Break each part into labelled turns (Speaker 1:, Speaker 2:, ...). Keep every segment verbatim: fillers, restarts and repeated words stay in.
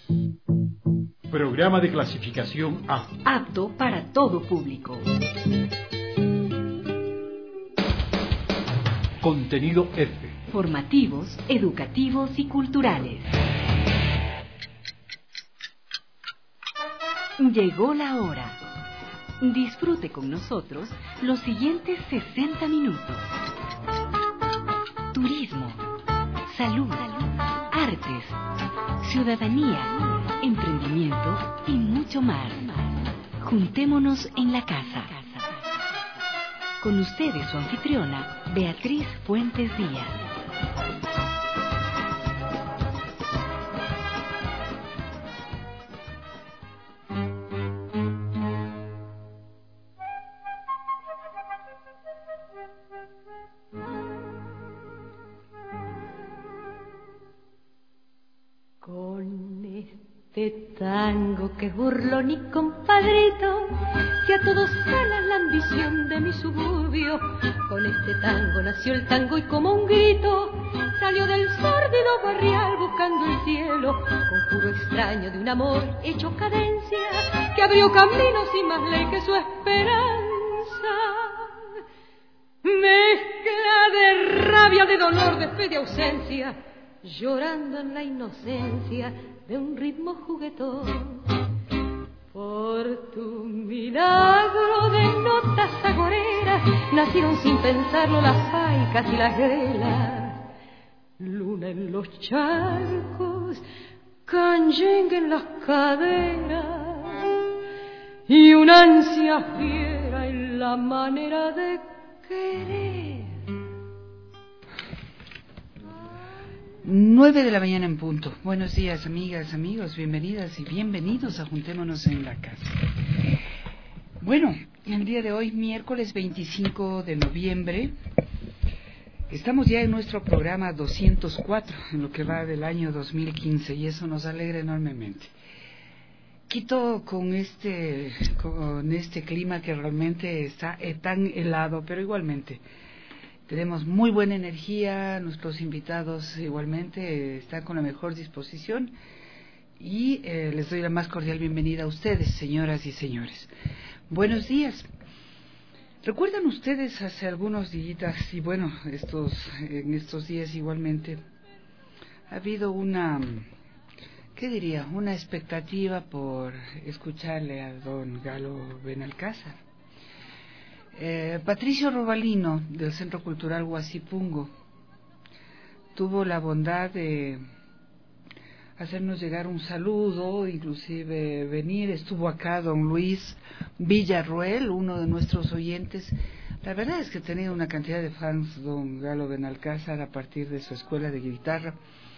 Speaker 1: Programa de clasificación A.
Speaker 2: Apto para todo público.
Speaker 1: Contenido F.
Speaker 2: Formativos, educativos y culturales. Llegó la hora. Disfrute con nosotros los siguientes sesenta minutos. Turismo, salud, artes, ciudadanía, emprendimiento y mucho más. Juntémonos en la casa. Con ustedes su anfitriona, Beatriz Fuentes Díaz.
Speaker 3: Tango que es burlón y compadrito, que a todos sana la ambición de mi suburbio. Con este tango nació el tango y como un grito salió del sórdido barrial buscando el cielo, conjuro extraño de un amor hecho cadencia que abrió caminos y más ley que su esperanza. Mezcla de rabia, de dolor, de fe, de ausencia, llorando en la inocencia de un ritmo juguetón. Por tu milagro de notas agoreras nacieron sin pensarlo las paicas y las grelas. Luna en los charcos, canyengue en las caderas y una ansia fiera en la manera de querer.
Speaker 4: Nueve de la mañana en punto. Buenos días, amigas, amigos, bienvenidas y bienvenidos a Juntémonos en la Casa. Bueno, el día de hoy, miércoles veinticinco de noviembre, estamos ya en nuestro programa doscientos cuatro, en lo que va del año dos mil quince, y eso nos alegra enormemente. Quito con este, con este clima que realmente está tan helado, pero igualmente tenemos muy buena energía, nuestros invitados igualmente están con la mejor disposición y eh, les doy la más cordial bienvenida a ustedes, señoras y señores. Buenos días. ¿Recuerdan ustedes hace algunos días, y bueno, estos, en estos días igualmente, ha habido una, ¿qué diría?, una expectativa por escucharle a don Galo Benalcázar? Eh, Patricio Robalino, del Centro Cultural Huasipungo, tuvo la bondad de hacernos llegar un saludo, inclusive venir. Estuvo acá don Luis Villarruel, uno de nuestros oyentes. La verdad es que tenía una cantidad de fans don Galo Benalcázar a partir de su escuela de guitarra.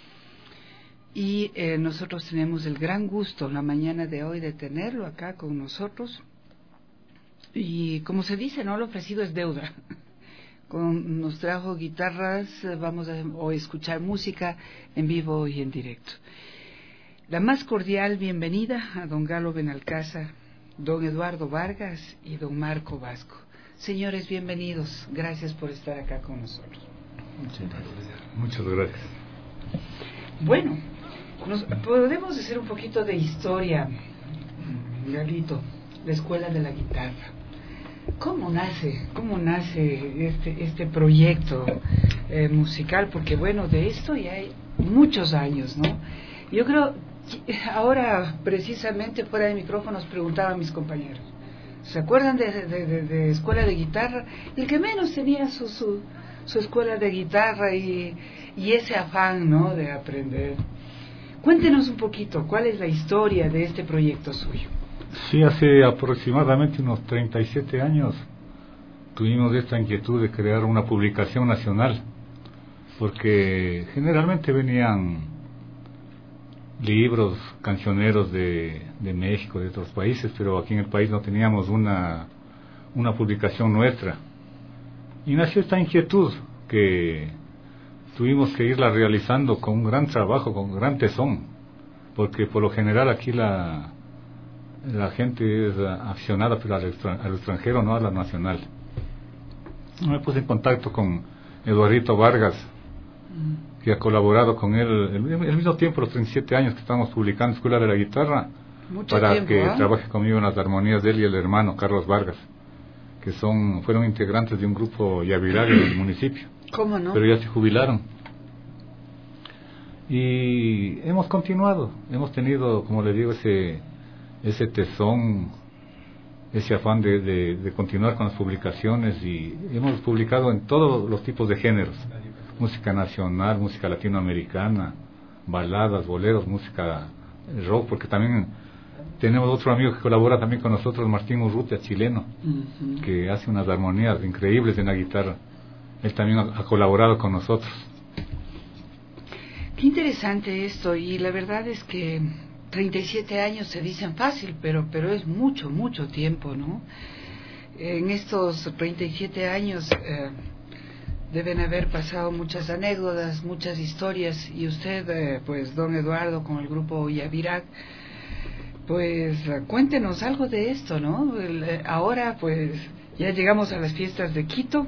Speaker 4: Y eh, nosotros tenemos el gran gusto la mañana de hoy de tenerlo acá con nosotros. Y como se dice, no, lo ofrecido es deuda. Con, nos trajo guitarras, vamos a o escuchar música en vivo y en directo. La más cordial bienvenida a don Galo Benalcázar, don Eduardo Vargas y don Marco Vasco. Señores, bienvenidos. Gracias por estar acá con nosotros.
Speaker 5: Muchas gracias. Muchas gracias.
Speaker 4: Bueno, nos, podemos hacer un poquito de historia, Galito, la Escuela de la Guitarra. ¿Cómo nace, cómo nace este, este proyecto eh, musical? Porque bueno, de esto ya hay muchos años, ¿no? Yo creo, que ahora precisamente fuera de micrófonos preguntaba a mis compañeros, ¿se acuerdan de, de, de, de escuela de guitarra? Y el que menos tenía su, su, su escuela de guitarra y, y ese afán, ¿no?, de aprender. Cuéntenos un poquito, ¿cuál es la historia de este proyecto suyo?
Speaker 5: Sí, hace aproximadamente unos treinta y siete años tuvimos esta inquietud de crear una publicación nacional, porque generalmente venían libros, cancioneros de, de México, de otros países, pero aquí en el país no teníamos una, una publicación nuestra. Y nació esta inquietud que tuvimos que irla realizando con un gran trabajo, con gran tesón, porque por lo general aquí la... la gente es aficionada pero al, extran- al extranjero, no a la nacional. Me puse en contacto con Eduardito Vargas, que ha colaborado con él el, el mismo tiempo, los treinta y siete años que estamos publicando Escuela de la Guitarra,
Speaker 4: Mucho
Speaker 5: para
Speaker 4: tiempo,
Speaker 5: que
Speaker 4: ¿eh?
Speaker 5: trabaje conmigo en las armonías de él y el hermano Carlos Vargas, que son fueron integrantes de un grupo Yavilaga del municipio,
Speaker 4: ¿Cómo no?
Speaker 5: pero ya se jubilaron. Y hemos continuado, hemos tenido, como le digo, ese ese tesón, ese afán de, de, de continuar con las publicaciones, y hemos publicado en todos los tipos de géneros: música nacional, música latinoamericana, baladas, boleros, música rock, porque también tenemos otro amigo que colabora también con nosotros, Martín Urrutia, chileno,
Speaker 4: Uh-huh.
Speaker 5: que hace unas armonías increíbles en la guitarra. Él también ha, ha colaborado con nosotros.
Speaker 4: Qué interesante esto, y la verdad es que treinta y siete años se dicen fácil, pero, pero es mucho, mucho tiempo, ¿no? En estos treinta y siete años eh, deben haber pasado muchas anécdotas, muchas historias, y usted, eh, pues, don Eduardo, con el grupo Yavirac, pues, eh, cuéntenos algo de esto, ¿no? El, eh, ahora, pues, ya llegamos a las fiestas de Quito,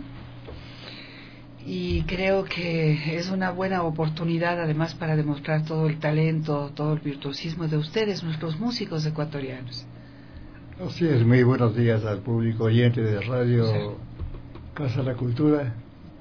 Speaker 4: y creo que es una buena oportunidad además para demostrar todo el talento, todo el virtuosismo de ustedes, nuestros músicos ecuatorianos.
Speaker 6: Así es, muy buenos días al público oyente de Radio
Speaker 4: Sí.
Speaker 6: Casa de la Cultura.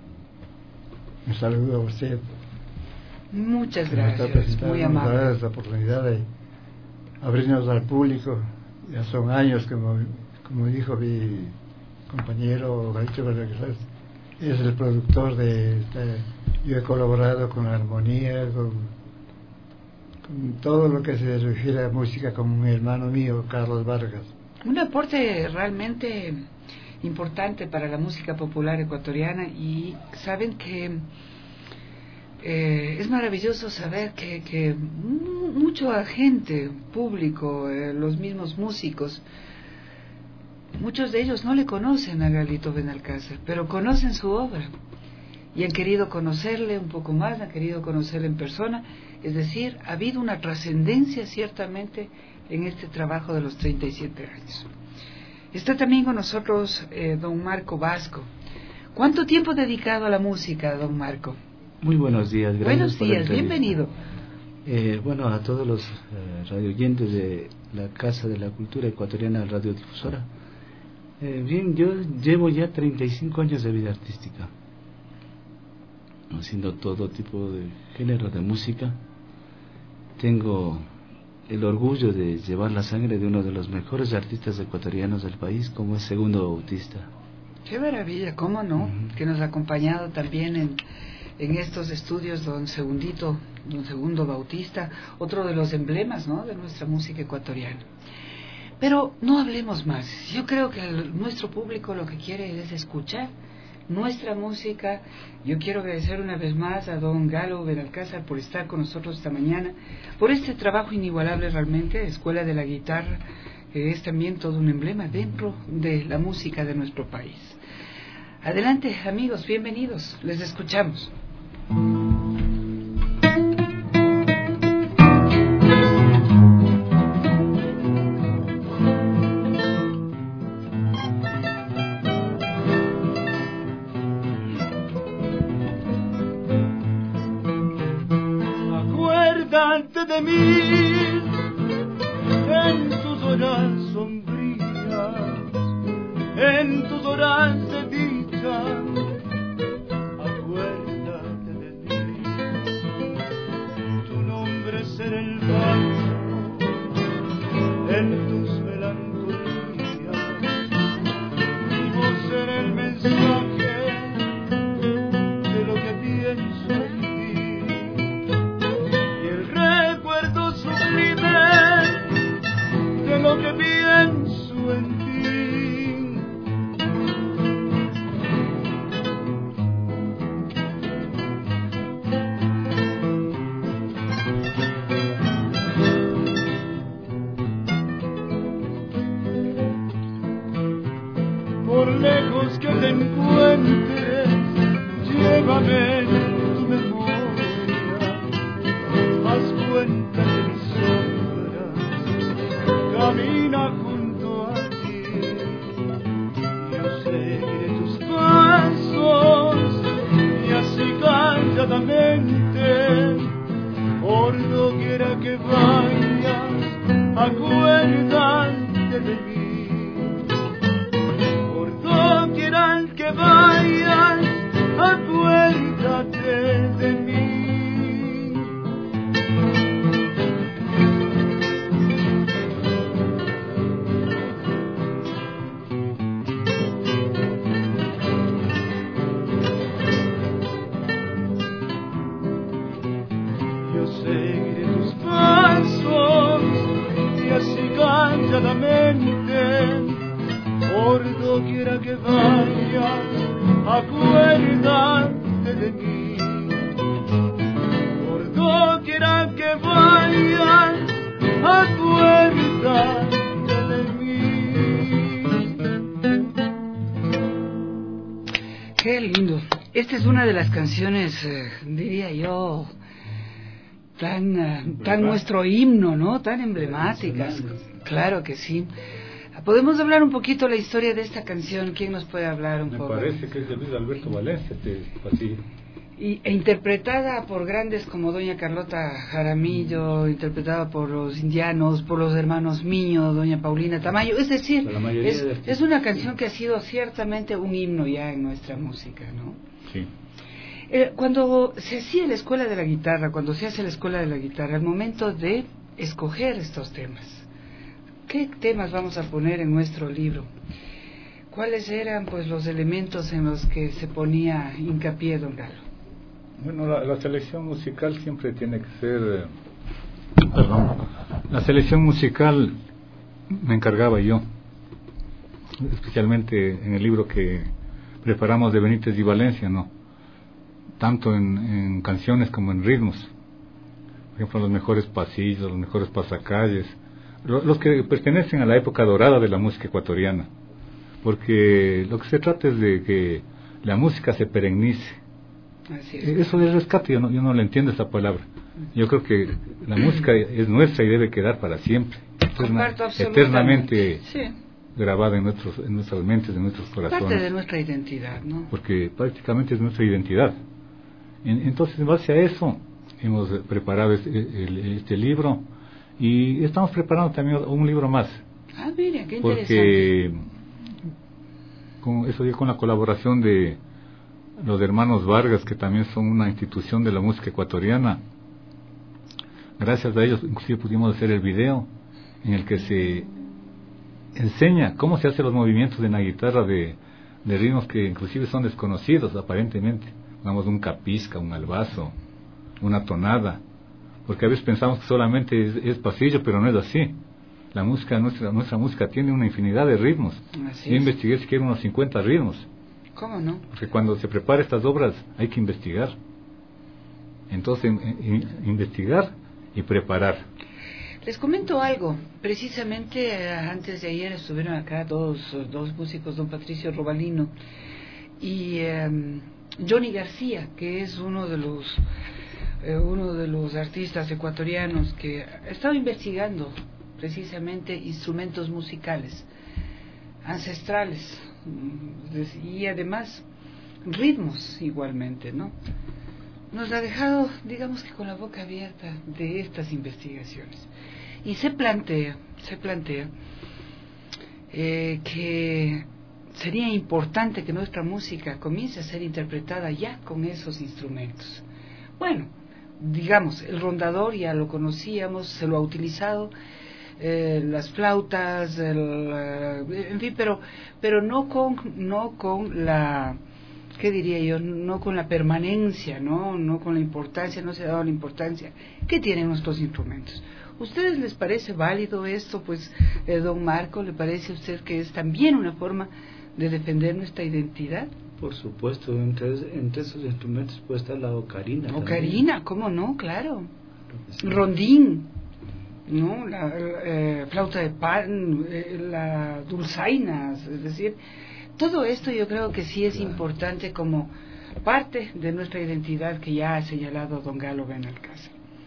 Speaker 6: Un saludo a usted.
Speaker 4: Muchas
Speaker 6: que nos está
Speaker 4: gracias,
Speaker 6: presentando,
Speaker 4: muy
Speaker 6: nos da
Speaker 4: amable.
Speaker 6: esta oportunidad de abrirnos al público. Ya son años, como, como dijo mi compañero Galicio Vargas, es el productor de esta, yo he colaborado con la armonía, con, con todo lo que se refiere a música, con mi hermano mío, Carlos Vargas.
Speaker 4: Un aporte realmente importante para la música popular ecuatoriana, y saben que eh, es maravilloso saber que, que mucho agente público, eh, los mismos músicos, muchos de ellos no le conocen a Galito Benalcázar, pero conocen su obra y han querido conocerle un poco más, han querido conocerle en persona. Es decir, ha habido una trascendencia ciertamente en este trabajo de los treinta y siete años. Está también con nosotros eh, don Marco Vasco. ¿Cuánto tiempo dedicado a la música, don Marco?
Speaker 7: Muy buenos días, gracias.
Speaker 4: Buenos
Speaker 7: por la
Speaker 4: días,
Speaker 7: entrevista.
Speaker 4: bienvenido.
Speaker 7: Eh, bueno, a todos los eh, radioyentes de la Casa de la Cultura Ecuatoriana Radiodifusora. Eh, bien, yo llevo ya treinta y cinco años de vida artística, haciendo todo tipo de género de música. Tengo el orgullo de llevar la sangre de uno de los mejores artistas ecuatorianos del país, como es Segundo Bautista.
Speaker 4: Qué maravilla, cómo no, uh-huh. que nos ha acompañado también en, en estos estudios don Segundito, don Segundo Bautista, otro de los emblemas, ¿no?, de nuestra música ecuatoriana. Pero no hablemos más. Yo creo que el, nuestro público lo que quiere es escuchar nuestra música. Yo quiero agradecer una vez más a don Galo Benalcázar por estar con nosotros esta mañana, por este trabajo inigualable realmente, Escuela de la Guitarra, que es también todo un emblema dentro de la música de nuestro país. Adelante, amigos, bienvenidos, les escuchamos.
Speaker 8: Acuérdate de mí en tus horas sombrías, en tus horas de dicha. Acuérdate acuérdate de mí. Por doquier al que vayas, acuérdate de mí. Yo seguiré tus pasos y así calladamente, por doquiera que vayas, acuérdate de mí. Por doquiera que vayas, acuérdate de mí.
Speaker 4: Qué lindo. Esta es una de las canciones, eh, diría yo, tan, uh, tan nuestro himno, ¿no? Tan emblemáticas. Claro que sí. ¿Podemos hablar un poquito la historia de esta canción? ¿Quién nos puede hablar un
Speaker 5: Me
Speaker 4: poco?
Speaker 5: Me parece que es de Luis Alberto Valencia, este pasillo.
Speaker 4: Y, e interpretada por grandes como doña Carlota Jaramillo, mm. interpretada por los indianos, por los hermanos Miño, doña Paulina Tamayo. Es decir, es, de es una canción que ha sido ciertamente un himno ya en nuestra música, ¿no?
Speaker 5: Sí.
Speaker 4: Eh, cuando se hacía la escuela de la guitarra, cuando se hace la escuela de la guitarra, el momento de escoger estos temas, ¿qué temas vamos a poner en nuestro libro? ¿Cuáles eran pues los elementos en los que se ponía hincapié, don Galo?
Speaker 5: Bueno, la, la selección musical siempre tiene que ser... Eh, perdón. La selección musical me encargaba yo, especialmente en el libro que preparamos de Benítez y Valencia, ¿no? Tanto en, en canciones como en ritmos. Por ejemplo, los mejores pasillos, los mejores pasacalles, los que pertenecen a la época dorada de la música ecuatoriana, porque lo que se trata es de que la música se perenice. Así es. Eso del rescate, yo no, yo no le entiendo esa palabra. Yo creo que la música es nuestra y debe quedar para siempre, eterna, eternamente sí. grabada en nuestros, en nuestras mentes, en nuestros corazones.
Speaker 4: Parte de nuestra identidad, ¿no?
Speaker 5: Porque prácticamente es nuestra identidad. En, entonces, en base a eso, hemos preparado este, este libro. Y estamos preparando también un libro más.
Speaker 4: Ah, mira, qué interesante.
Speaker 5: Porque con eso con la colaboración de los hermanos Vargas, que también son una institución de la música ecuatoriana, gracias a ellos inclusive pudimos hacer el video en el que se enseña cómo se hacen los movimientos en la guitarra de, de ritmos que inclusive son desconocidos aparentemente. Digamos un capisca, un albazo, una tonada. Porque a veces pensamos que solamente es, es pasillo, pero no es así. La música, nuestra nuestra música tiene una infinidad de ritmos. Así Yo es. investigué siquiera unos cincuenta ritmos.
Speaker 4: ¿Cómo no?
Speaker 5: Porque cuando se prepara estas obras hay que investigar. Entonces, in, in, investigar y preparar.
Speaker 4: Les comento algo. Precisamente eh, antes de ayer estuvieron acá dos, dos músicos, don Patricio Robalino y eh, Johnny García, que es uno de los... Eh, uno de los artistas ecuatorianos que ha estado investigando precisamente instrumentos musicales ancestrales y además ritmos igualmente, ¿no? Nos ha dejado, digamos que con la boca abierta de estas investigaciones y se plantea, se plantea eh, que sería importante que nuestra música comience a ser interpretada ya con esos instrumentos. Bueno, digamos, el rondador ya lo conocíamos, se lo ha utilizado, eh, las flautas, el, uh, en fin, pero pero no con no con la, ¿qué diría yo? No con la permanencia, no no con la importancia, no se ha dado la importancia que tienen nuestros instrumentos. ¿Ustedes les parece válido esto? Pues, eh, don Marco, ¿le parece a usted que es también una forma de defender nuestra identidad?
Speaker 7: Por supuesto, entre, entre esos instrumentos puede estar la ocarina.
Speaker 4: Ocarina, ¿cómo no? Claro. Sí. Rondín, ¿no? La, la eh, flauta de pan, eh, la dulzainas, es decir, todo esto yo creo que sí es claro. importante como parte de nuestra identidad que ya ha señalado don Galo Benalcázar.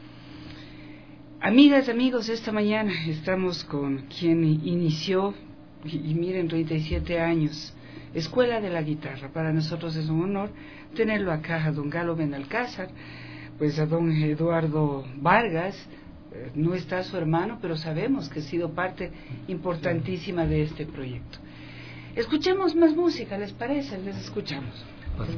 Speaker 4: Amigas, amigos, esta mañana estamos con quien inició, y, y miren, treinta y siete años, Escuela de la Guitarra. Para nosotros es un honor tenerlo acá, a don Galo Benalcázar, pues a don Eduardo Vargas, eh, no está su hermano, pero sabemos que ha sido parte importantísima de este proyecto. Escuchemos más música, ¿les parece? Les escuchamos.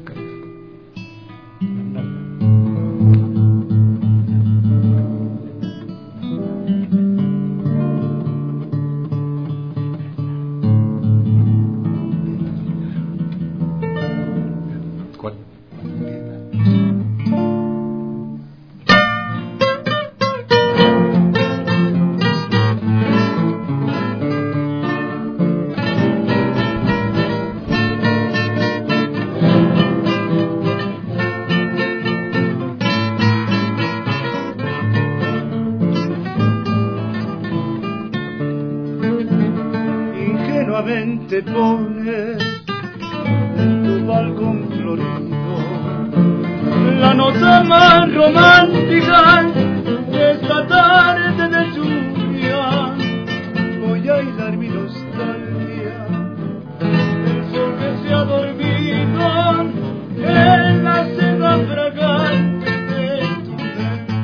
Speaker 8: Te pones en tu balcón florido la nota más romántica de esta tarde de lluvia. Voy a hilar mi nostalgia, el sol que se ha dormido en la seda fragante de tu mente.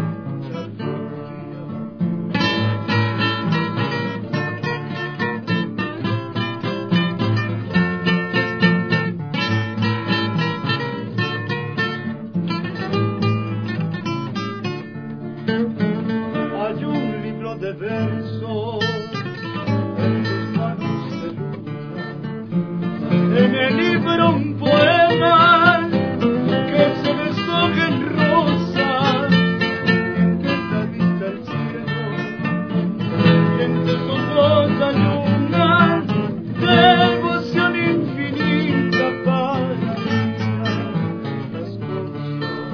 Speaker 8: Hay un libro de versos en tus manos de luna, en el libro un poema que se deshoja en rosas, y intenta vista el cielo, y en tus ojos hay una devoción infinita para las cosas.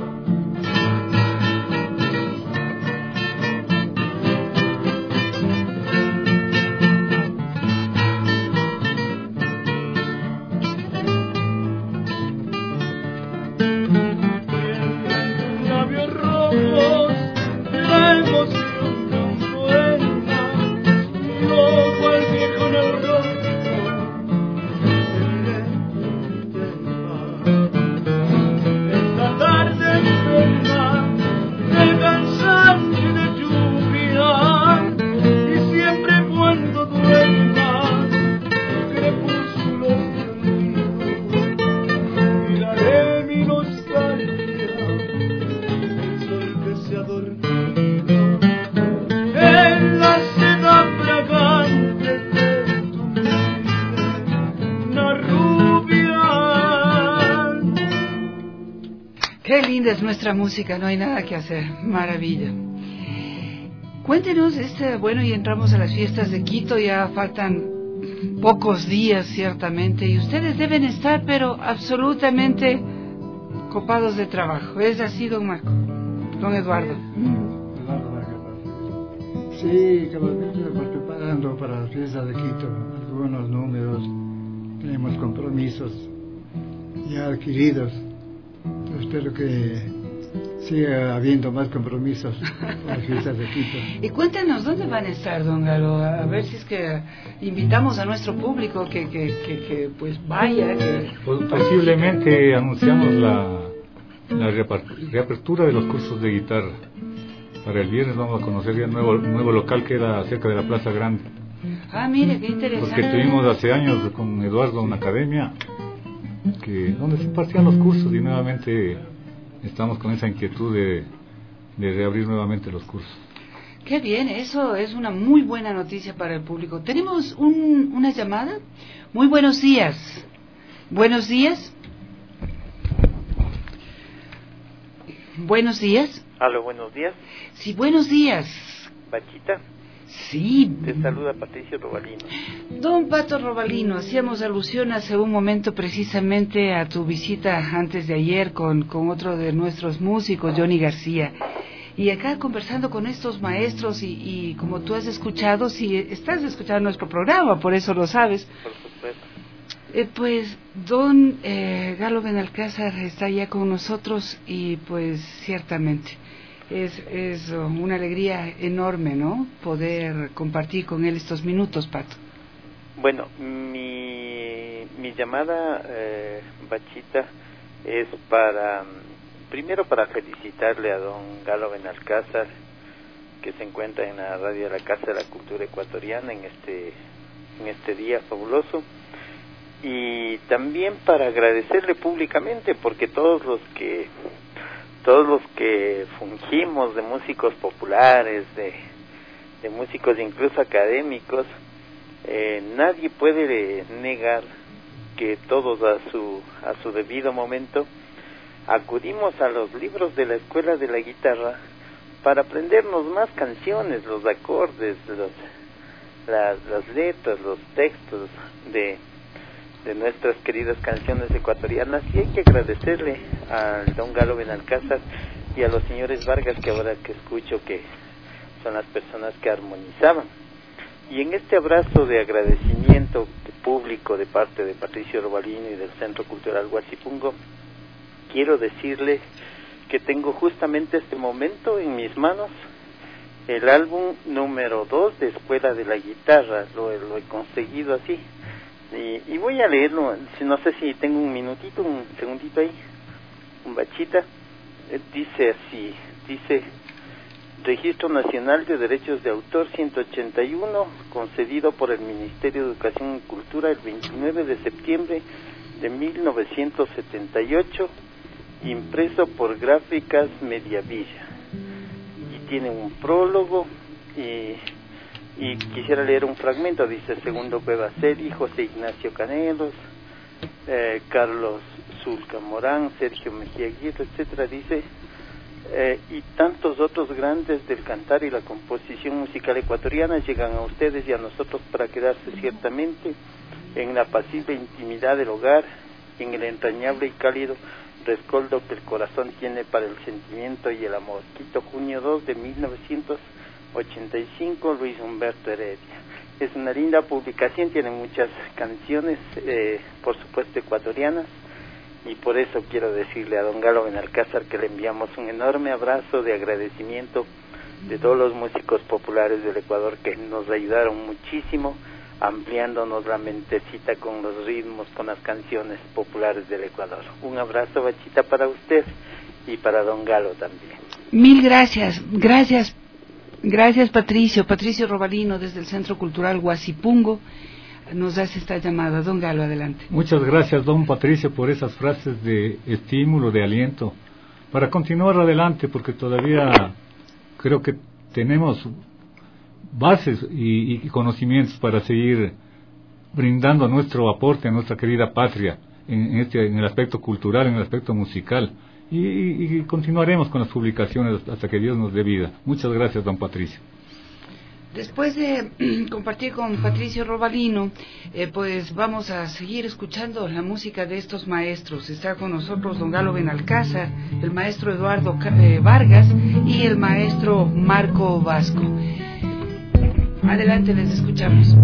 Speaker 8: Labios rojos, la emoción de un poema, y ojo al viejo neurótico, seguiré tu tema. Esta tarde enferma de cansancio y de lluvia, y siempre cuando duerma, crepúsculos de olvido, miraré mi nostalgia, se ha dormido en la seda fragante de tu mente, una rubia.
Speaker 4: Qué linda es nuestra música, no hay nada que hacer, maravilla. Cuéntenos, este, bueno, y entramos a las fiestas de Quito, ya faltan pocos días ciertamente, y ustedes deben estar, pero absolutamente copados de trabajo. ¿Es así, don Marco? Don Eduardo.
Speaker 6: Sí, como estamos preparando para la fiesta de Quito, algunos números, tenemos compromisos ya adquiridos. Espero que siga habiendo más compromisos para las fiestas de Quito.
Speaker 4: Y cuéntenos, ¿dónde van a estar, don Galo? A ver si es que invitamos a nuestro público que, que, que, que pues vaya. Que...
Speaker 5: Posiblemente anunciamos la la reapertura de los cursos de guitarra. Para el viernes vamos a conocer ya el nuevo, nuevo local que era cerca de la Plaza Grande.
Speaker 4: Ah, mire, qué interesante.
Speaker 5: Porque tuvimos hace años con Eduardo una academia que donde se impartían los cursos, y nuevamente estamos con esa inquietud de, de reabrir nuevamente los cursos.
Speaker 4: Qué bien, eso es una muy buena noticia para el público. Tenemos un, una llamada. Muy buenos días. Buenos días. Buenos días.
Speaker 9: Aló, buenos días.
Speaker 4: Sí, buenos días.
Speaker 9: Bachita.
Speaker 4: Sí.
Speaker 9: Te saluda Patricio Robalino.
Speaker 4: Don Pato Robalino, hacíamos alusión hace un momento precisamente a tu visita antes de ayer con, con otro de nuestros músicos, Johnny García. Y acá conversando con estos maestros y, y como tú has escuchado, si estás escuchando nuestro programa, por eso lo sabes.
Speaker 9: Por supuesto.
Speaker 4: Eh, pues don eh, Galo Benalcázar está ya con nosotros y pues ciertamente es, es una alegría enorme, ¿no? Poder compartir con él estos minutos, Pato.
Speaker 9: Bueno, mi, mi llamada, eh, Bachita, es para, primero para felicitarle a don Galo Benalcázar, que se encuentran en la radio de la Casa de la Cultura Ecuatoriana en este, en este día fabuloso. Y también para agradecerle públicamente, porque todos los que todos los que fungimos de músicos populares, de, de músicos incluso académicos, eh, nadie puede negar que todos a su a su debido momento acudimos a los libros de la escuela de la guitarra para aprendernos más canciones, los acordes, los, las, las letras, los textos de, de nuestras queridas canciones ecuatorianas. Y hay que agradecerle al don Galo Benalcázar y a los señores Vargas, que ahora que escucho que son las personas que armonizaban. Y en este abrazo de agradecimiento público de parte de Patricio Robalino y del Centro Cultural Huasipungo, quiero decirle que tengo justamente este momento en mis manos el álbum número dos de Escuela de la Guitarra. Lo, lo he conseguido así y, y voy a leerlo. No sé si tengo un minutito, un segundito ahí, un bachita. Eh, dice así, dice: Registro Nacional de Derechos de Autor ciento ochenta y uno, concedido por el Ministerio de Educación y Cultura el veintinueve de septiembre de mil novecientos setenta y ocho, impreso por Gráficas Mediavilla, y tiene un prólogo. y, y quisiera leer un fragmento. Dice: Segundo Cuevaceri, José Ignacio Canelos, eh, Carlos Zulca Morán, Sergio Mejía Aguirre, etcétera. Dice: eh, y tantos otros grandes del cantar y la composición musical ecuatoriana llegan a ustedes y a nosotros para quedarse ciertamente en la apacible intimidad del hogar, en el entrañable y cálido rescoldo que el corazón tiene para el sentimiento y el amor. Quito, junio dos de mil novecientos ochenta y cinco, Luis Humberto Heredia. Es una linda publicación, tiene muchas canciones, eh, por supuesto ecuatorianas, y por eso quiero decirle a don Galo Benalcázar que le enviamos un enorme abrazo de agradecimiento de todos los músicos populares del Ecuador que nos ayudaron muchísimo, ampliándonos la mentecita con los ritmos, con las canciones populares del Ecuador. Un abrazo, bachita, para usted y para don Galo también.
Speaker 4: Mil gracias, gracias, gracias Patricio, Patricio Robalino desde el Centro Cultural Huasipungo. Nos hace esta llamada. Don Galo, adelante.
Speaker 5: Muchas gracias, don Patricio, por esas frases de estímulo, de aliento, para continuar adelante, porque todavía creo que tenemos bases y, y conocimientos para seguir brindando nuestro aporte a nuestra querida patria en, este, en el aspecto cultural, en el aspecto musical, y, y, y continuaremos con las publicaciones hasta que Dios nos dé vida. Muchas gracias, don Patricio.
Speaker 4: Después de compartir con Patricio Robalino, eh, pues vamos a seguir escuchando la música de estos maestros. Está con nosotros don Galo Benalcázar, el maestro Eduardo eh, Vargas y el maestro Marco Vasco. Adelante, les escuchamos.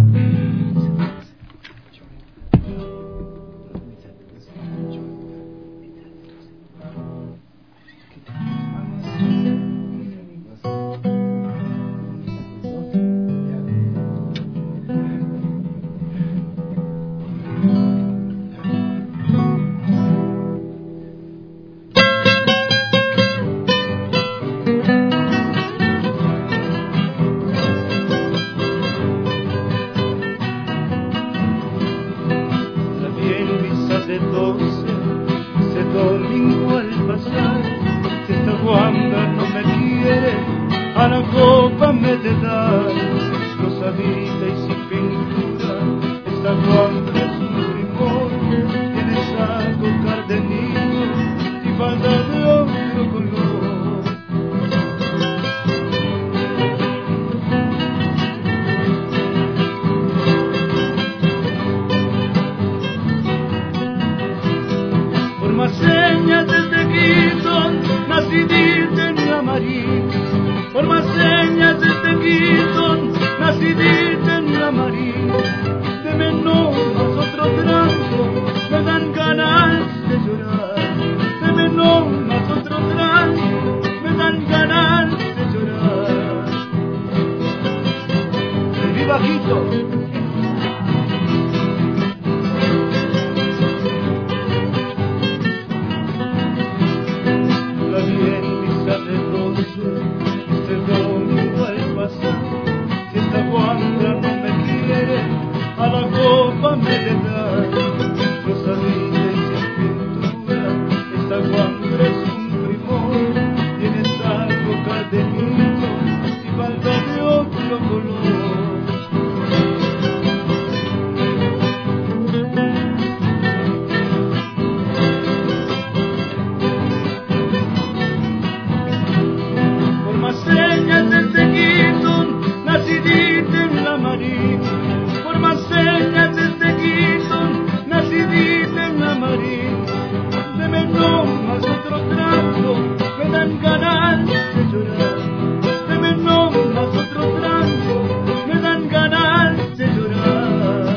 Speaker 8: Este domingo al heredar. Rosadita y sin pintura, esta guambra es un primor. Tienes algo caldenito y falta de otro color. Señas desde Quito, nacidita en la marina. Por más señas desde Quito, nacidita en la marina. Deme nomás otro trato, me dan ganas de llorar. Deme nomás otro trato, me dan ganas de llorar.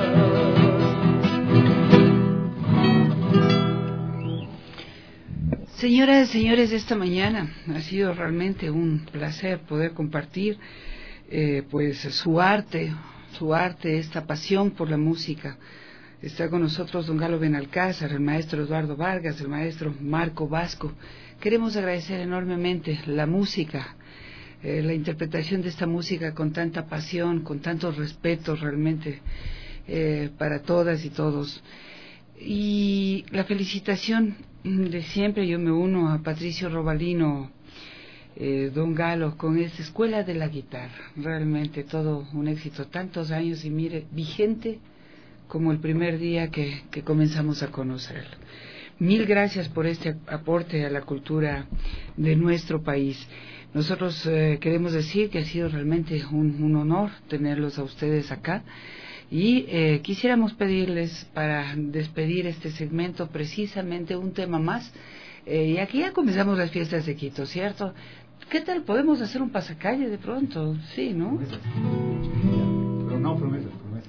Speaker 4: Señoras y señores, esta mañana ha sido realmente un placer poder compartir eh, pues su arte, su arte, esta pasión por la música. Está con nosotros don Galo Benalcázar, el maestro Eduardo Vargas, el maestro Marco Vasco. Queremos agradecer enormemente la música, eh, la interpretación de esta música con tanta pasión, con tanto respeto realmente eh, para todas y todos. Y la felicitación de siempre, yo me uno a Patricio Robalino, eh, don Galo, con esta escuela de la guitarra. Realmente todo un éxito, tantos años y mire, vigente como el primer día que, que comenzamos a conocerlo. Mil gracias por este aporte a la cultura de nuestro país. Nosotros eh, queremos decir que ha sido realmente un, un honor tenerlos a ustedes acá. Y eh, quisiéramos pedirles para despedir este segmento precisamente un tema más. Eh, y aquí ya comenzamos las fiestas de Quito, ¿cierto? ¿Qué tal? ¿Podemos hacer un pasacalle de pronto? Sí, ¿no?
Speaker 5: Pero no promesas, promesas.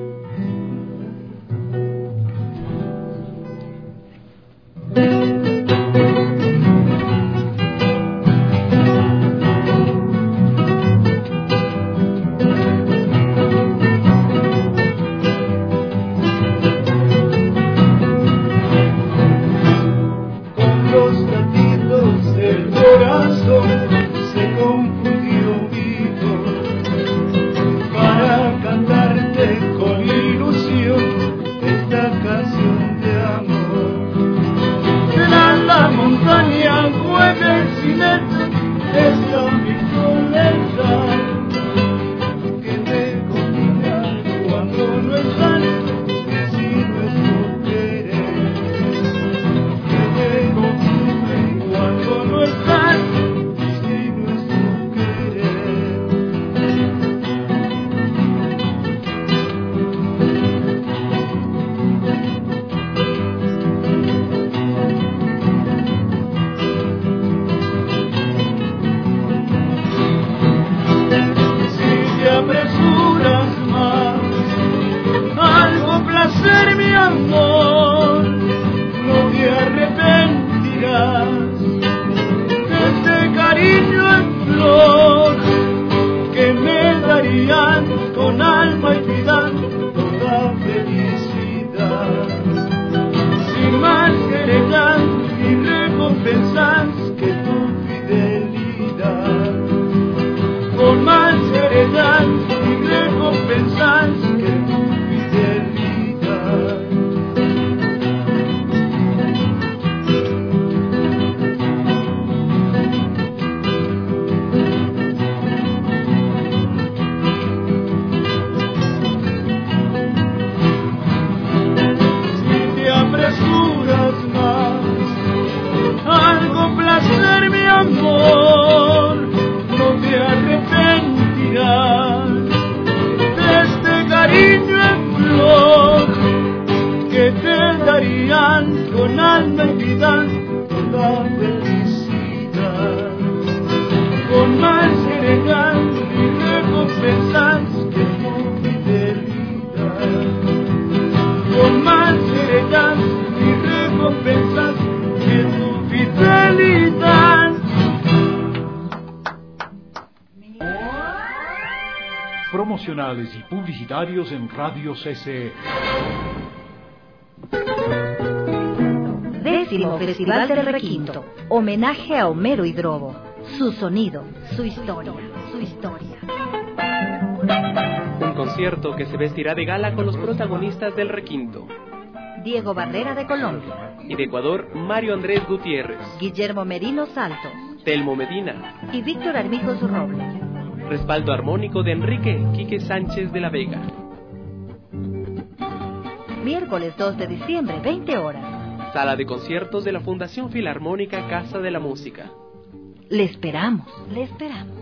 Speaker 8: Se confundió un grito para cantarte con ilusión esta canción de amor. Será la montaña, mueve el silencio, esta mi soledad que me conmina cuando no estás, si nuestro querer que me consume cuando no estás.
Speaker 1: Promocionales y publicitarios en Radio C C.
Speaker 10: Décimo Festival del Requinto. Homenaje a Homero y Drobo. Su sonido, su historia, su historia.
Speaker 11: Un concierto concierto que se vestirá de gala con los protagonistas del requinto.
Speaker 10: Diego Barrera de Colombia.
Speaker 11: Y de Ecuador, Mario Andrés Gutiérrez.
Speaker 10: Guillermo Merino Salto.
Speaker 11: Telmo Medina.
Speaker 10: Y Víctor Armijos Robles.
Speaker 11: Respaldo armónico de Enrique Quique Sánchez de la Vega.
Speaker 10: Miércoles dos de diciembre, veinte horas.
Speaker 11: Sala de conciertos de la Fundación Filarmónica Casa de la Música.
Speaker 10: Le esperamos, le esperamos.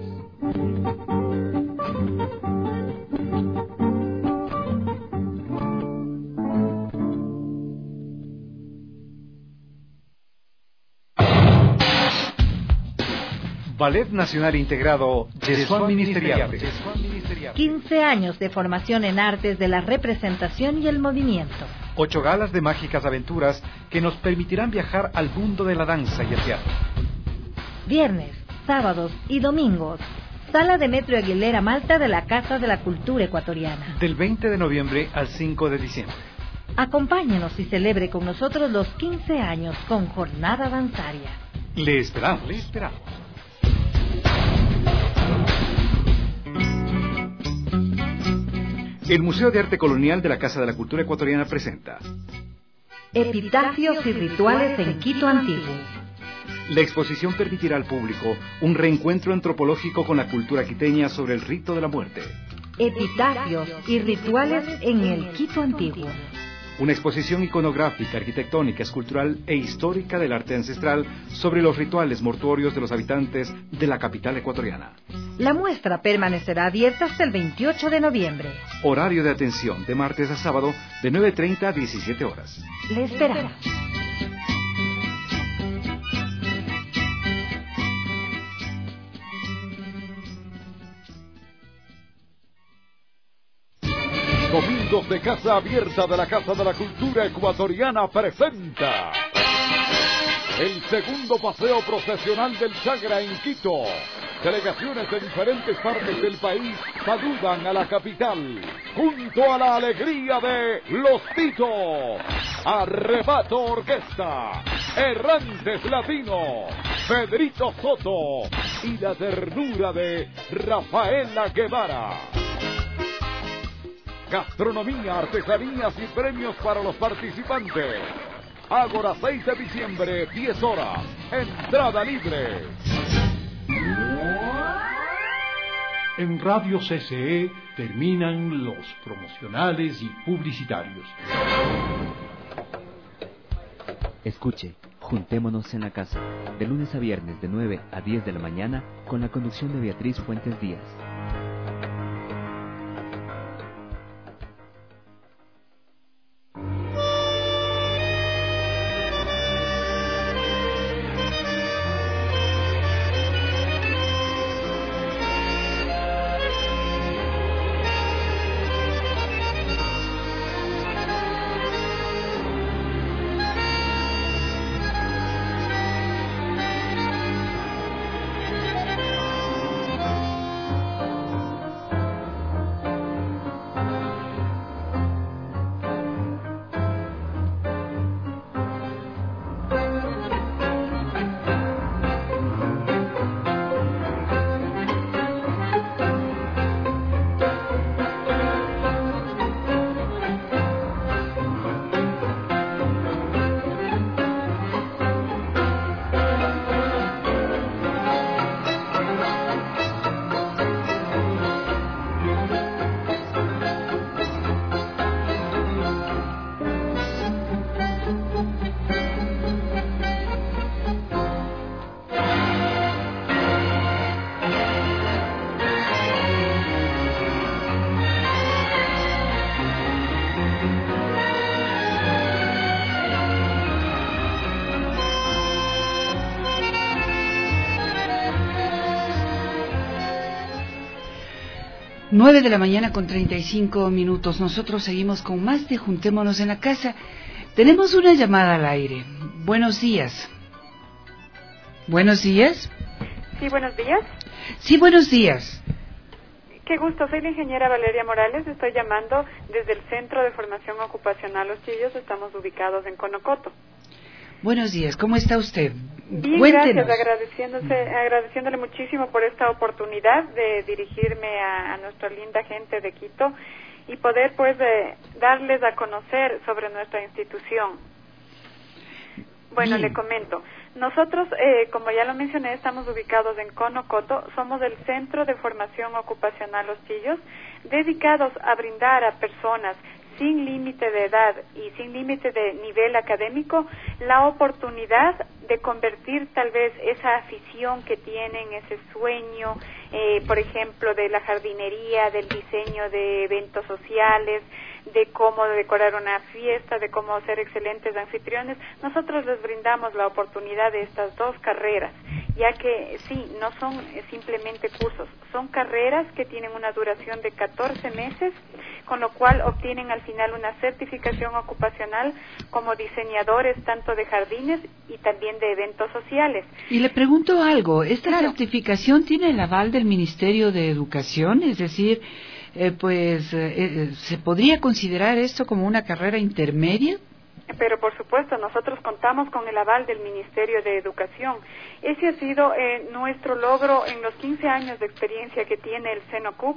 Speaker 1: Ballet Nacional Integrado Yesuán Ministerial.
Speaker 10: quince años de formación en artes de la representación y el movimiento.
Speaker 1: Ocho galas de mágicas aventuras que nos permitirán viajar al mundo de la danza y el teatro.
Speaker 10: Viernes, sábados y domingos. Sala de Metro Aguilera Malta de la Casa de la Cultura Ecuatoriana.
Speaker 1: Del veinte de noviembre al cinco de diciembre.
Speaker 10: Acompáñenos y celebre con nosotros los quince años con jornada danzaria.
Speaker 1: Le esperamos, le esperamos. El Museo de Arte Colonial de la Casa de la Cultura Ecuatoriana presenta
Speaker 10: Epitafios y rituales en Quito Antiguo.
Speaker 1: La exposición permitirá al público un reencuentro antropológico con la cultura quiteña sobre el rito de la muerte.
Speaker 10: Epitafios y rituales en el Quito Antiguo.
Speaker 1: Una exposición iconográfica, arquitectónica, escultural e histórica del arte ancestral sobre los rituales mortuorios de los habitantes de la capital ecuatoriana.
Speaker 10: La muestra permanecerá abierta hasta el veintiocho de noviembre.
Speaker 1: Horario de atención de martes a sábado de nueve treinta a diecisiete horas.
Speaker 10: Le esperamos.
Speaker 12: Domingos de Casa Abierta de la Casa de la Cultura Ecuatoriana presenta el segundo paseo procesional del Chagra en Quito. Delegaciones de diferentes partes del país saludan a la capital, junto a la alegría de Los Titos, Arrebato Orquesta, Errantes Latinos, Pedrito Soto y la ternura de Rafaela Guevara. Gastronomía, artesanías y premios para los participantes. Ágora seis de diciembre, diez horas. Entrada libre.
Speaker 1: En Radio C C E terminan los promocionales y publicitarios.
Speaker 13: Escuche, Juntémonos en la Casa, de lunes a viernes de nueve a diez de la mañana, con la conducción de Beatriz Fuentes Díaz.
Speaker 4: Nueve de la mañana con treinta y cinco minutos. Nosotros seguimos con más de Juntémonos en la Casa. Tenemos una llamada al aire. Buenos días. ¿Buenos días?
Speaker 14: Sí, buenos días.
Speaker 4: Sí, buenos días.
Speaker 14: Qué gusto, soy la ingeniera Valeria Morales, estoy llamando desde el Centro de Formación Ocupacional Los Chillos, estamos ubicados en Conocoto.
Speaker 4: Buenos días, ¿cómo está usted?
Speaker 14: Bien,
Speaker 4: Cuéntenos.
Speaker 14: gracias, agradeciéndose, agradeciéndole muchísimo por esta oportunidad de dirigirme a, a nuestra linda gente de Quito y poder pues eh, darles a conocer sobre nuestra institución. Bueno, Bien. le comento. Nosotros, eh, como ya lo mencioné, estamos ubicados en Conocoto, somos el Centro de Formación Ocupacional Los Chillos, dedicados a brindar a personas sin límite de edad y sin límite de nivel académico la oportunidad de convertir tal vez esa afición que tienen, ese sueño, eh, por ejemplo, de la jardinería, del diseño de eventos sociales, de cómo decorar una fiesta, de cómo ser excelentes anfitriones. Nosotros les brindamos la oportunidad de estas dos carreras, ya que sí, no son simplemente cursos, son carreras que tienen una duración de catorce meses, con lo cual obtienen al final una certificación ocupacional como diseñadores tanto de jardines y también de eventos sociales.
Speaker 4: Y le pregunto algo, ¿esta claro. certificación tiene el aval del Ministerio de Educación? Es decir, eh, pues, eh, ¿se podría considerar esto como una carrera intermedia?
Speaker 14: Pero por supuesto, nosotros contamos con el aval del Ministerio de Educación. Ese ha sido eh, nuestro logro en los quince años de experiencia que tiene el Senocup,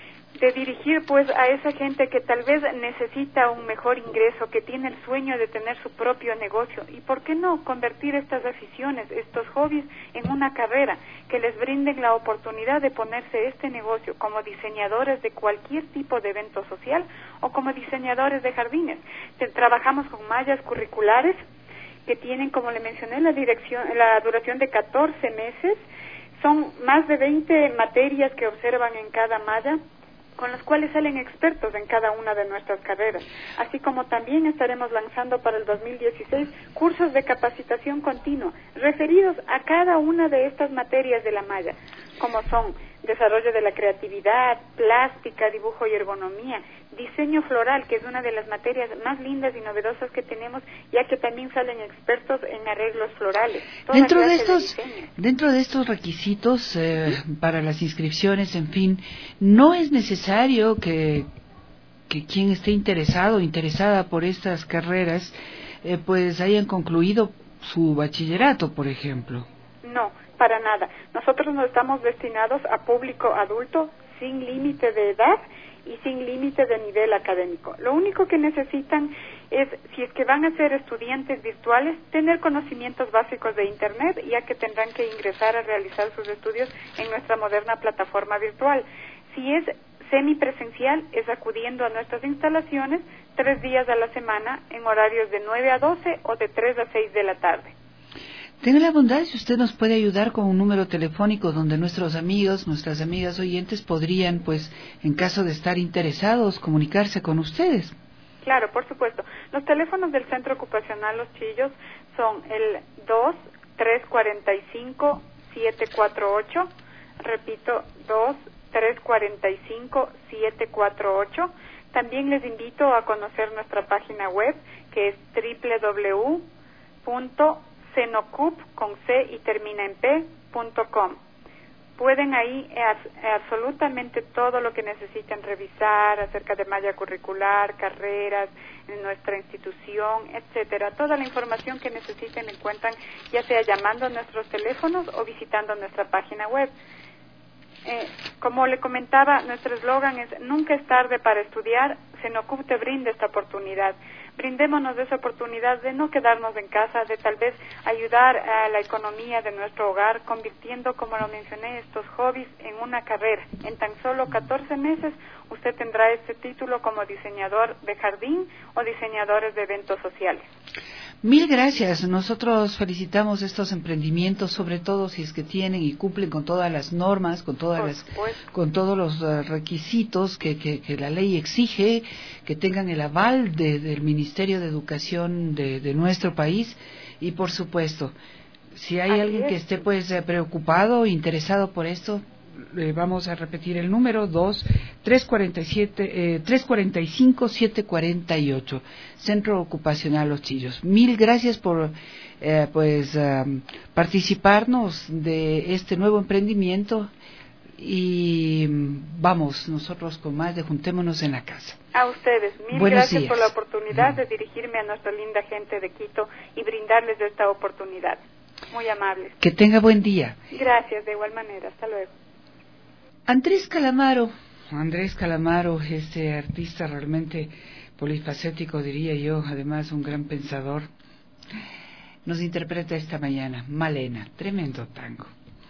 Speaker 14: de dirigir pues a esa gente que tal vez necesita un mejor ingreso, que tiene el sueño de tener su propio negocio, y por qué no convertir estas aficiones, estos hobbies en una carrera, que les brinden la oportunidad de ponerse este negocio como diseñadores de cualquier tipo de evento social o como diseñadores de jardines. Trabajamos con mallas curriculares que tienen, como le mencioné, la dirección, la duración de catorce meses, son más de veinte materias que observan en cada malla, con los cuales salen expertos en cada una de nuestras carreras, así como también estaremos lanzando para el dos mil dieciséis cursos de capacitación continua referidos a cada una de estas materias de la malla, como son desarrollo de la creatividad, plástica, dibujo y ergonomía, diseño floral, que es una de las materias más lindas y novedosas que tenemos, ya que también salen expertos en arreglos florales.
Speaker 4: Dentro de estos, de dentro de estos requisitos eh, para las inscripciones, en fin, no es necesario que, que quien esté interesado o interesada por estas carreras, eh, pues hayan concluido su bachillerato, por ejemplo.
Speaker 14: No, para nada. Nosotros no estamos destinados a público adulto sin límite de edad y sin límite de nivel académico. Lo único que necesitan es, si es que van a ser estudiantes virtuales, tener conocimientos básicos de Internet, ya que tendrán que ingresar a realizar sus estudios en nuestra moderna plataforma virtual. Si es semipresencial, es acudiendo a nuestras instalaciones tres días a la semana en horarios de nueve a doce o de tres a seis de la tarde.
Speaker 4: Tenga la bondad si usted nos puede ayudar con un número telefónico donde nuestros amigos, nuestras amigas oyentes podrían, pues, en caso de estar interesados, comunicarse con ustedes.
Speaker 14: Claro, por supuesto. Los teléfonos del Centro Ocupacional Los Chillos son el dos, tres cuatro cinco, siete cuatro ocho, repito, dos, tres cuatro cinco, siete cuatro ocho. También les invito a conocer nuestra página web, que es doble u doble u doble u punto senocup con C y termina en P punto com. Pueden ahí eh, absolutamente todo lo que necesiten revisar acerca de malla curricular, carreras, en nuestra institución, etcétera. Toda la información que necesiten encuentran, ya sea llamando a nuestros teléfonos o visitando nuestra página web. Eh, como le comentaba, nuestro eslogan es nunca es tarde para estudiar, Senocup te brinda esta oportunidad. Brindémonos de esa oportunidad de no quedarnos en casa, de tal vez ayudar a la economía de nuestro hogar, convirtiendo, como lo mencioné, estos hobbies en una carrera. En tan solo catorce meses usted tendrá este título como diseñador de jardín o diseñadores de eventos sociales.
Speaker 4: Mil gracias. Nosotros felicitamos estos emprendimientos, sobre todo si es que tienen y cumplen con todas las normas, con todas las, con todos los uh, requisitos que, que, que la ley exige, que tengan el aval de, del Ministerio de Educación de, de nuestro país y, por supuesto, si hay Así alguien es. que esté pues preocupado, interesado por esto, eh, vamos a repetir el número dos, tres cuatro siete, eh, tres cuatro cinco, siete cuatro ocho, Centro Ocupacional Los Chillos. Mil gracias por eh, pues um, participarnos de este nuevo emprendimiento y vamos nosotros con más de Juntémonos en la Casa.
Speaker 14: A ustedes, mil
Speaker 4: Buenos
Speaker 14: gracias
Speaker 4: días.
Speaker 14: por la oportunidad de dirigirme a nuestra linda gente de Quito y brindarles esta oportunidad. Muy amables.
Speaker 4: Que tenga buen día.
Speaker 14: Gracias, de igual manera. Hasta luego.
Speaker 4: Andrés Calamaro Andrés Calamaro, este artista realmente polifacético, diría yo, además un gran pensador, nos interpreta esta mañana Malena, tremendo tango.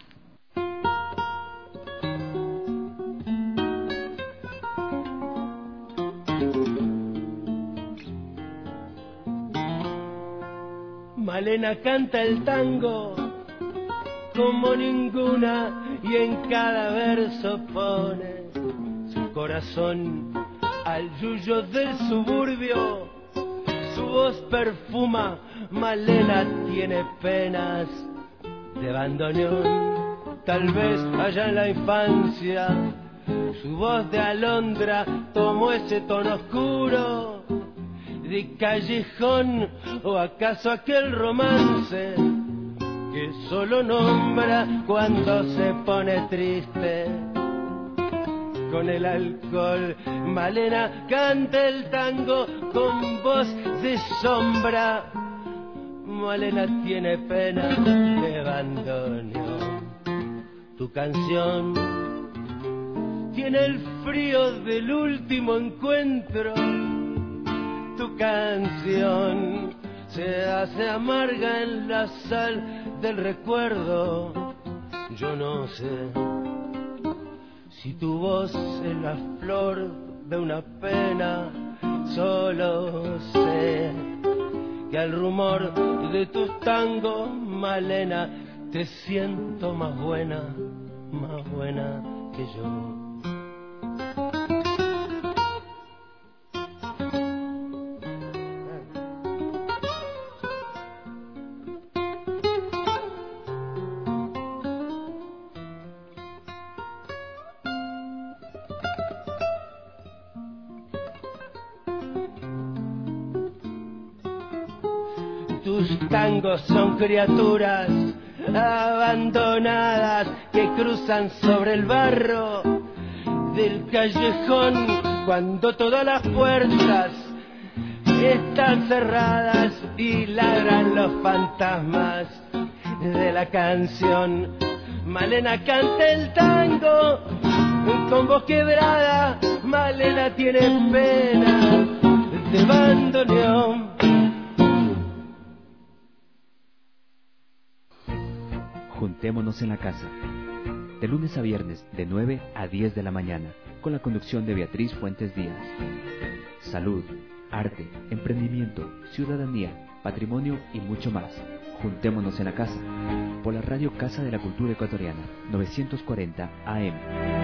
Speaker 15: Malena canta el tango como ninguna y en cada verso pone su corazón al yuyo del suburbio. Su voz perfuma, Malena tiene penas de bandoneón. Tal vez allá en la infancia su voz de alondra tomó ese tono oscuro de callejón, o acaso aquel romance que solo nombra cuando se pone triste con el alcohol. Malena canta el tango con voz de sombra. Malena tiene pena de abandono. Tu canción tiene el frío del último encuentro. Tu canción se hace amarga en la sal del recuerdo. Yo no sé si tu voz es la flor de una pena. Solo sé que al rumor de tus tangos, Malena, te siento más buena, más buena que yo. Tus tangos son criaturas abandonadas que cruzan sobre el barro del callejón cuando todas las puertas están cerradas y ladran los fantasmas de la canción. Malena canta el tango con voz quebrada. Malena tiene pena de bandoneón.
Speaker 13: Juntémonos en la casa, de lunes a viernes de nueve a diez de la mañana, con la conducción de Beatriz Fuentes Díaz. Salud, arte, emprendimiento, ciudadanía, patrimonio y mucho más. Juntémonos en la casa, por la radio Casa de la Cultura Ecuatoriana, novecientos cuarenta A M.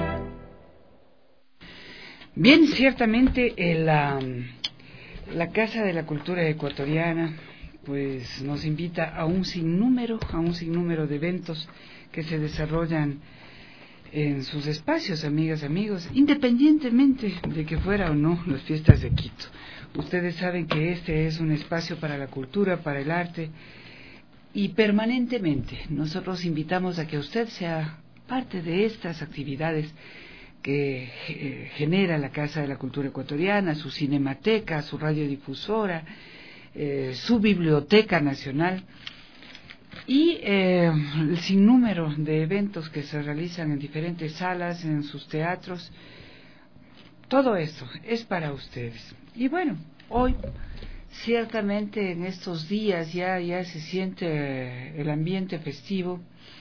Speaker 4: Bien, ciertamente eh, la, la Casa de la Cultura Ecuatoriana pues nos invita a un sinnúmero, a un sinnúmero de eventos que se desarrollan en sus espacios, amigas, amigos, independientemente de que fuera o no las fiestas de Quito. Ustedes saben que este es un espacio para la cultura, para el arte, y permanentemente nosotros invitamos a que usted sea parte de estas actividades que eh, genera la Casa de la Cultura Ecuatoriana, su cinemateca, su radiodifusora, Eh, su biblioteca nacional y eh, el sinnúmero de eventos que se realizan en diferentes salas, en sus teatros. Todo esto es para ustedes. Y bueno, hoy ciertamente en estos días ya, ya se siente el ambiente festivo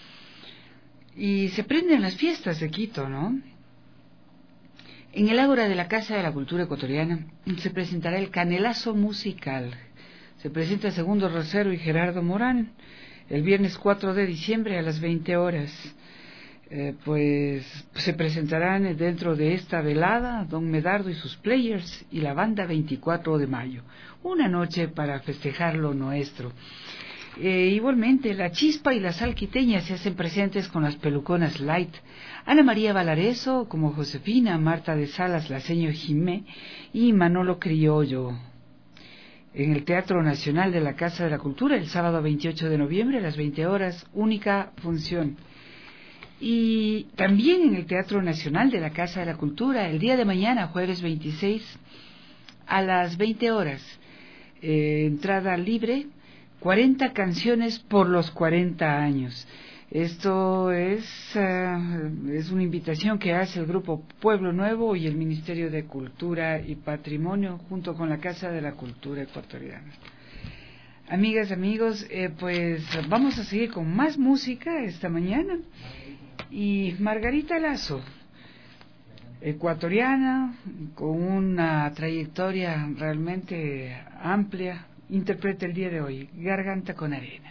Speaker 4: y se prenden las fiestas de Quito, ¿no? En el Ágora de la Casa de la Cultura Ecuatoriana se presentará el Canelazo Musical. Se presenta Segundo Rosero y Gerardo Morán el viernes cuatro de diciembre a las veinte horas. Eh, pues se presentarán dentro de esta velada Don Medardo y sus Players y la banda veinticuatro de mayo. Una noche para festejar lo nuestro. Eh, igualmente, la Chispa y la Salquiteña se hacen presentes con las Peluconas Light. Ana María Valareso como Josefina, Marta de Salas, la Señor Jimé y Manolo Criollo. En el Teatro Nacional de la Casa de la Cultura, el sábado veintiocho de noviembre a las veinte horas, única función. Y también en el Teatro Nacional de la Casa de la Cultura, el día de mañana, jueves veintiséis, a las veinte horas, eh, entrada libre, cuarenta canciones por los cuarenta años. Esto es, uh, es una invitación que hace el Grupo Pueblo Nuevo y el Ministerio de Cultura y Patrimonio junto con la Casa de la Cultura Ecuatoriana. Amigas, amigos, eh, pues vamos a seguir con más música esta mañana. Y Margarita Lazo, ecuatoriana, con una trayectoria realmente amplia, interpreta el día de hoy Garganta con Arena.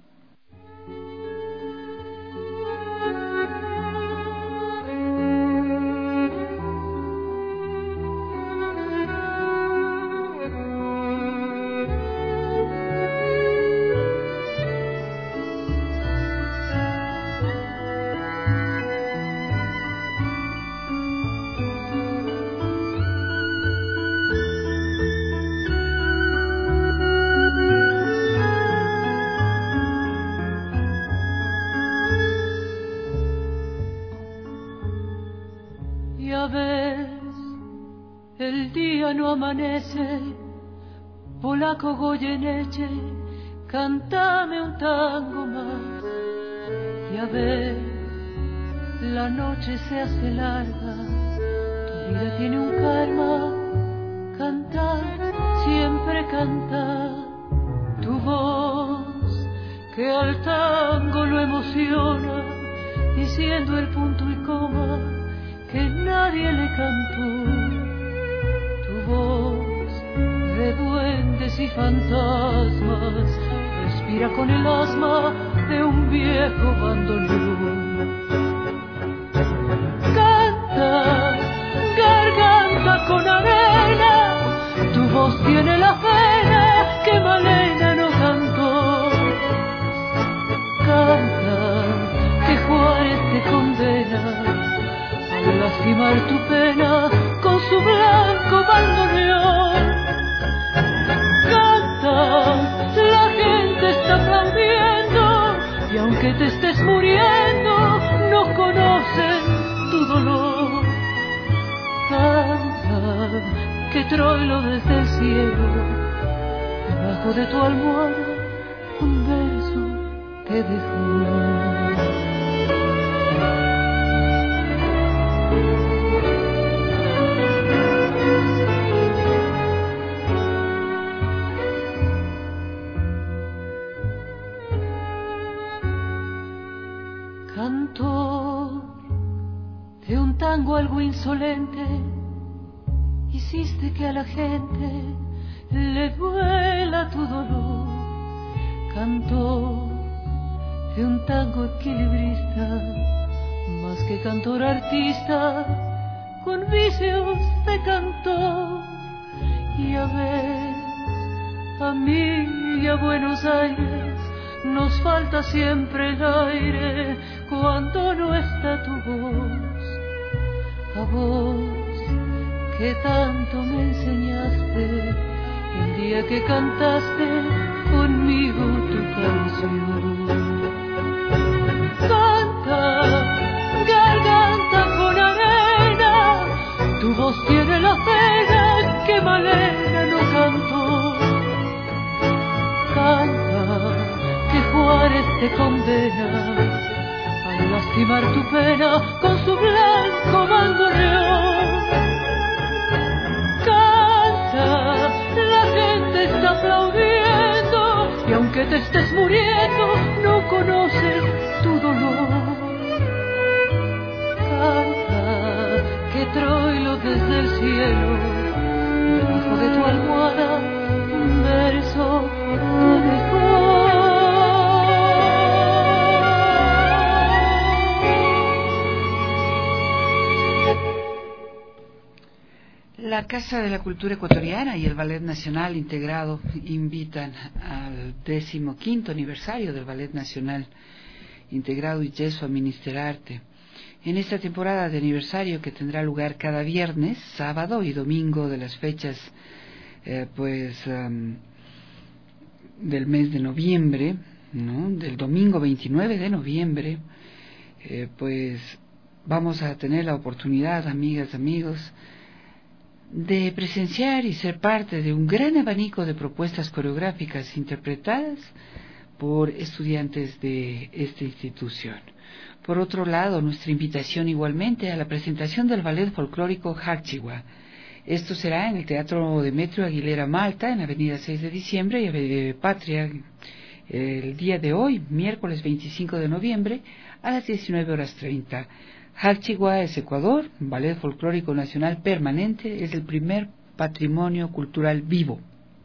Speaker 3: Amanece, polaco Goyeneche, cántame un tango más. Ya ves, la noche se hace larga, tu vida tiene un karma. Cantar, siempre cantar, tu voz que al tango lo emociona, diciendo el punto y coma que nadie le cantó. Voz de duendes y fantasmas respira con el asma de un viejo bandoneón. Canta, garganta con arena, tu voz tiene la pena que Malena no cantó. Canta, que Juárez te condena al lastimar tu pena con su blanco bandoneón. Canta, la gente está aplaudiendo y aunque te estés muriendo no conocen tu dolor. Canta, que Troilo desde el cielo, debajo de tu almohada, un verso te dejó. Tango algo insolente, hiciste que a la gente le duela tu dolor. Cantó de un tango equilibrista, más que cantor artista, con vicios de cantor. Y a ver, a mí y a Buenos Aires nos falta siempre el aire cuando no está tu voz. A vos que tanto me enseñaste el día que cantaste conmigo tu canción. Canta, garganta con arena, tu voz tiene la pena que Malena no cantó. Canta, que Juárez te condena al lastimar tu pena con su blanco bandoneón. Canta, la gente está aplaudiendo y aunque te estés muriendo no conoces tu dolor. Canta, que Troilo desde el cielo, debajo de tu almohada, un verso te dejó.
Speaker 4: La Casa de la Cultura Ecuatoriana y el Ballet Nacional Integrado invitan al decimoquinto aniversario del Ballet Nacional Integrado y Yeso a Ministerarte. En esta temporada de aniversario que tendrá lugar cada viernes, sábado y domingo de las fechas eh, pues um, del mes de noviembre, ¿no? Del domingo veintinueve de noviembre, eh, pues vamos a tener la oportunidad, amigas, amigos, de presenciar y ser parte de un gran abanico de propuestas coreográficas interpretadas por estudiantes de esta institución. Por otro lado, nuestra invitación igualmente a la presentación del ballet folclórico Jacchiwa. Esto será en el Teatro Demetrio Aguilera Malta, en la avenida seis de diciembre y avenida Patria, el día de hoy, miércoles veinticinco de noviembre, a las diecinueve horas treinta. Jacchiwa es Ecuador, ballet folclórico nacional permanente, es el primer patrimonio cultural vivo.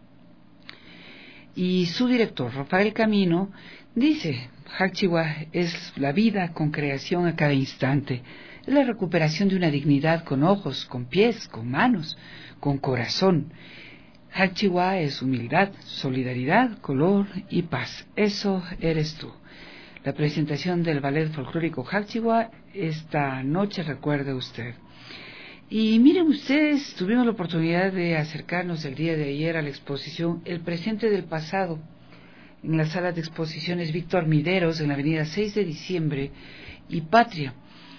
Speaker 4: Y su director, Rafael Camino, dice: Jacchiwa es la vida con creación a cada instante, es la recuperación de una dignidad con ojos, con pies, con manos, con corazón. Jacchiwa es humildad, solidaridad, color y paz. Eso eres tú. La presentación del ballet folclórico Jacchiwa esta noche, recuerde usted. Y miren ustedes, tuvimos la oportunidad de acercarnos el día de ayer a la exposición El presente del pasado, en la sala de exposiciones Víctor Mideros, en la avenida seis de diciembre y Patria.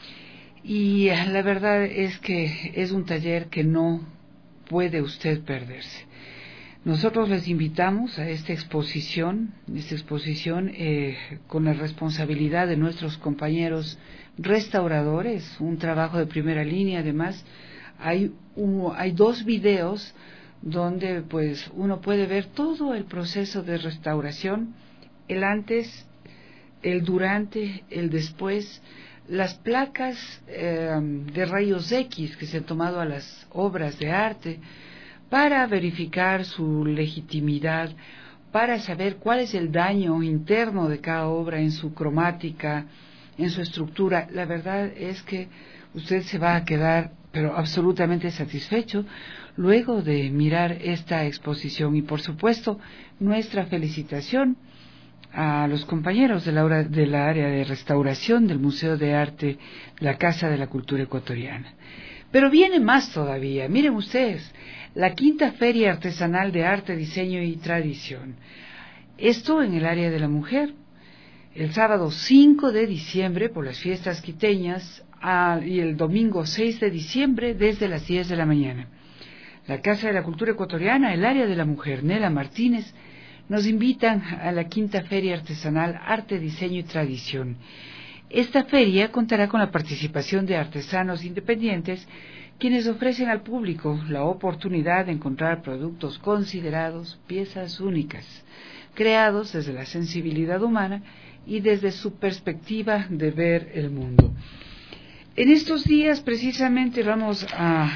Speaker 4: Y la verdad es que es un taller que no puede usted perderse. Nosotros les invitamos a esta exposición, esta exposición eh, con la responsabilidad de nuestros compañeros restauradores, un trabajo de primera línea. Además, hay, un, hay dos videos donde pues uno puede ver todo el proceso de restauración, el antes, el durante, el después, las placas eh, de rayos X que se han tomado a las obras de arte para verificar su legitimidad, para saber cuál es el daño interno de cada obra en su cromática, en su estructura. La verdad es que usted se va a quedar pero absolutamente satisfecho luego de mirar esta exposición. Y por supuesto, nuestra felicitación a los compañeros de la, de la área de restauración del Museo de Arte, la Casa de la Cultura Ecuatoriana. Pero viene más todavía. Miren ustedes, la quinta Feria Artesanal de Arte, Diseño y Tradición. Esto en el área de la mujer. El sábado cinco de diciembre por las fiestas quiteñas a, y el domingo seis de diciembre desde las diez de la mañana. La Casa de la Cultura Ecuatoriana, el área de la mujer, Nela Martínez, nos invitan a la quinta Feria Artesanal Arte, Diseño y Tradición. Esta feria contará con la participación de artesanos independientes, quienes ofrecen al público la oportunidad de encontrar productos considerados piezas únicas, creados desde la sensibilidad humana y desde su perspectiva de ver el mundo. En estos días precisamente vamos a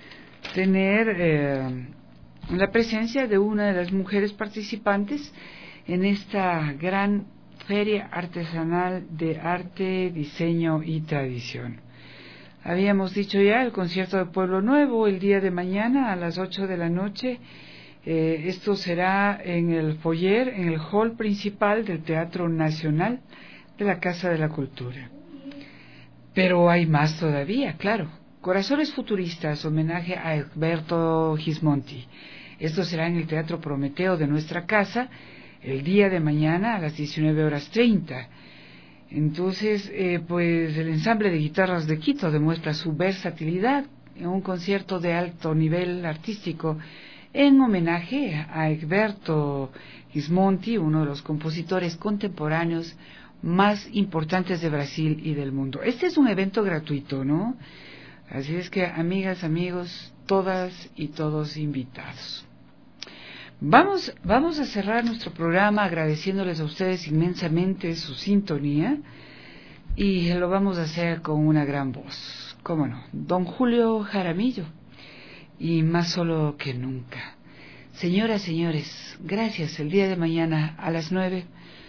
Speaker 4: tener eh, la presencia de una de las mujeres participantes en esta gran Feria Artesanal de Arte, Diseño y Tradición. Habíamos dicho ya el concierto de Pueblo Nuevo el día de mañana a las ocho de la noche. Eh, esto será en el foyer, en el hall principal del Teatro Nacional de la Casa de la Cultura. Pero hay más todavía, claro. Corazones Futuristas, homenaje a Egberto Gismonti. Esto será en el Teatro Prometeo de nuestra casa el día de mañana a las diecinueve horas treinta. Entonces, eh, pues el ensamble de guitarras de Quito demuestra su versatilidad en un concierto de alto nivel artístico en homenaje a Egberto Gismonti, uno de los compositores contemporáneos más importantes de Brasil y del mundo. Este es un evento gratuito, ¿no? Así es que, amigas, amigos, todas y todos invitados. Vamos, vamos a cerrar nuestro programa agradeciéndoles a ustedes inmensamente su sintonía y lo vamos a hacer con una gran voz. ¿Cómo no? Don Julio Jaramillo y Más solo que nunca. Señoras, señores, gracias. El día de mañana a las nueve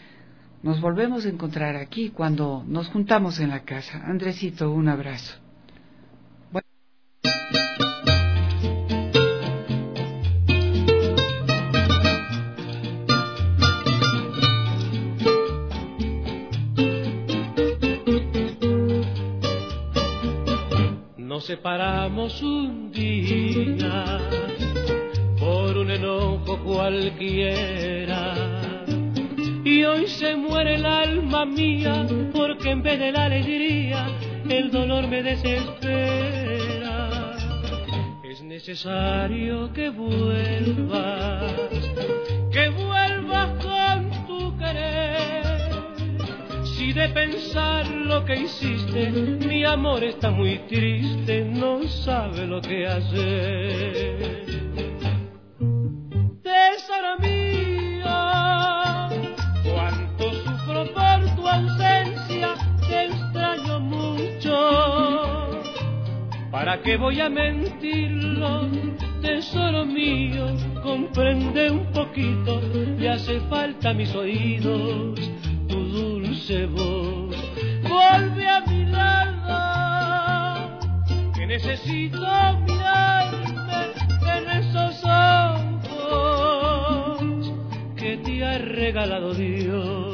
Speaker 4: nos volvemos a encontrar aquí cuando nos juntamos en la casa. Andresito, un abrazo.
Speaker 15: Nos separamos un día por un enojo cualquiera y hoy se muere el alma mía porque en vez de la alegría el dolor me desespera. Es necesario que vuelvas, que vuelvas con tu querer. Y de pensar lo que hiciste, mi amor está muy triste, no sabe lo que hacer. Tesoro mío, cuánto sufro por tu ausencia, te extraño mucho. ¿Para qué voy a mentirlo? Tesoro mío, comprende un poquito, le hace falta a mis oídos tu dulce voz. Vuelve a mi lado, que necesito mirarme en esos ojos que te ha regalado Dios.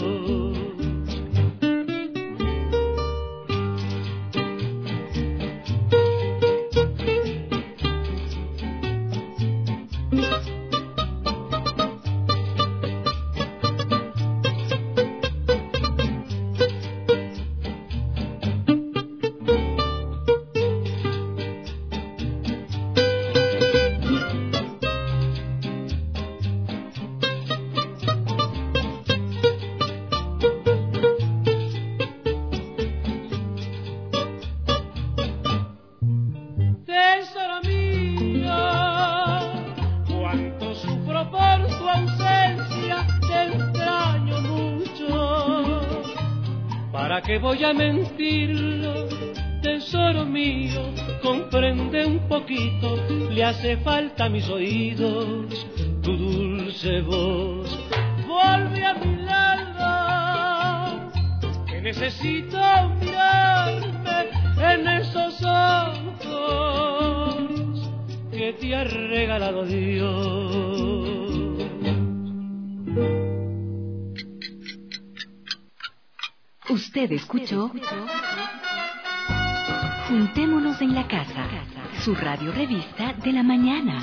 Speaker 15: ¿Qué voy a mentirlo? Tesoro mío, comprende un poquito, le hace falta a mis oídos tu dulce voz. Vuelve a mi lado, que necesito mirarme en esos ojos que te ha regalado Dios.
Speaker 2: Usted escuchó Juntémonos en la Casa, su radio revista de la mañana.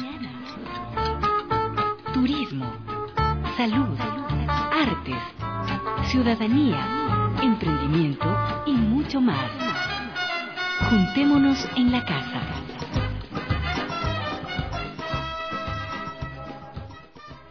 Speaker 2: Turismo, salud, artes, ciudadanía, emprendimiento y mucho más. Juntémonos en la Casa.